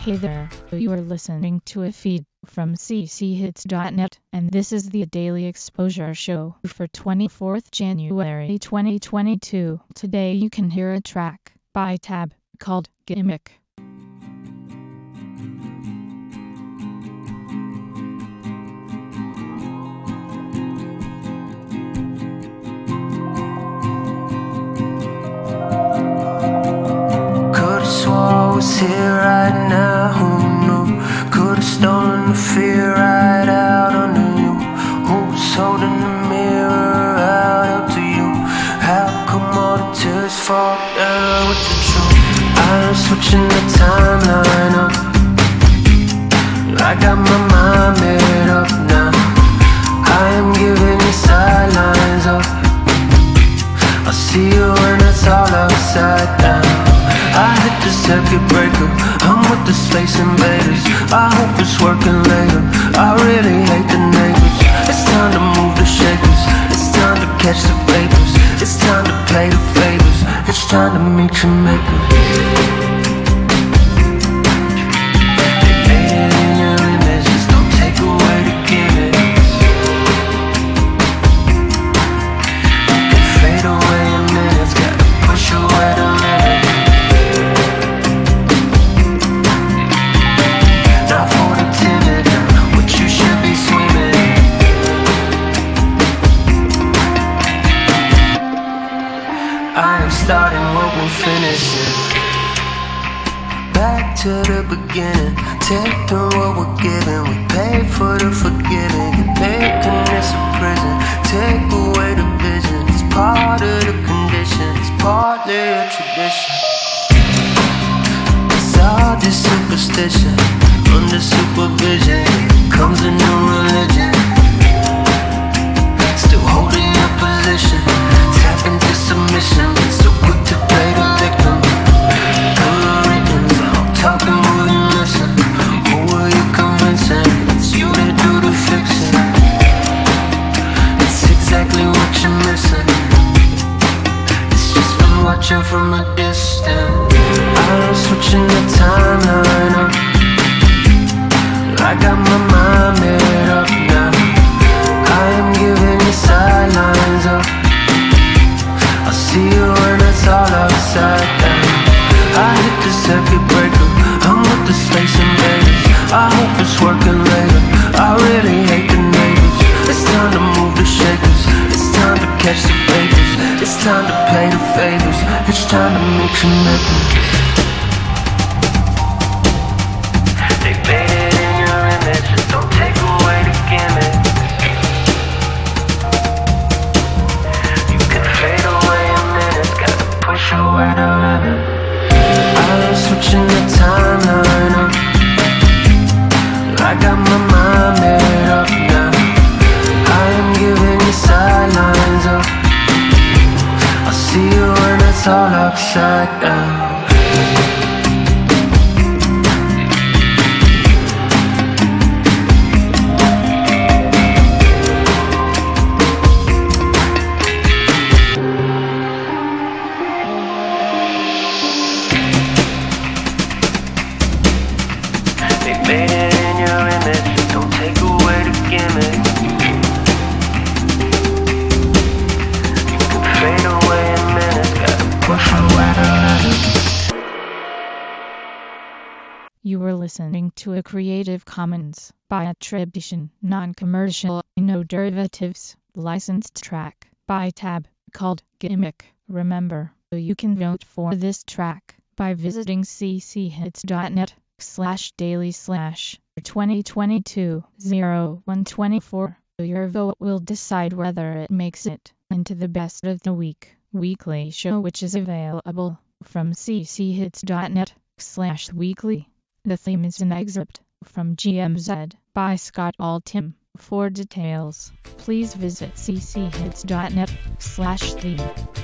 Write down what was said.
Hey there, you are listening to a feed from cchits.net, and this is the Daily Exposure Show for 24th January 2022. Today you can hear a track by Tab called Gimmick. Was here right now, who knew? Could've stolen the fear right out under you. Who's holding the mirror out up to you? How come all the tears fall down with the truth? I'm switching the timeline up. I got my mind made up now. I am giving you sidelines up. I'll see you when it's all upside down. I hit the circuit breaker, I'm with the space invaders. I hope it's working later, I really hate the neighbors. It's time to move the shakers, it's time to catch the vapors. It's time to pay the favors, it's time to meet your makers. Starting what we're finishing. Back to the beginning. Taking what we're giving. We pay for the forgiving. You're making this a prison. Take away the vision. It's part of the condition. It's partly a tradition. It's all just superstition. Under supervision comes a new religion. Still holding your position. Tap into submission. So quick to play the victim. I'm talking, will you listen? Who are you convincing? It's you that do the fixing. It's exactly what you're missing. It's just been watching from a distance. I'm switching the timeline up. I got my mind made up now. I am giving you sidelines up. I'll see you when it's all upside down. I hit the circuit breaker, I'm with the space invaders. I hope it's working later, I really hate the neighbors. It's time to move the shakers, it's time to catch the vapors. It's time to pay the favors, it's time to mix and makers. They made it in your image, don't take away the gimmick. You can fade away in minutes, gotta push away the limit. I'm switching the timeline up. I got my mind made up now. I am giving you sidelines up. I'll see you when it's all upside down. Made it in your image, don't take away the gimmick. You can fade away in minutes, gotta push away the limits. You were listening to a Creative Commons by attribution, non-commercial, no derivatives, licensed track by Tab called Gimmick. Remember, you can vote for this track by visiting cchits.net/daily/2022-0124. Your vote will decide whether it makes it into the best of the week weekly show, which is available from cchits.net/weekly. The theme is an excerpt from GMZ by Scott Altham. For details, please visit cchits.net/theme.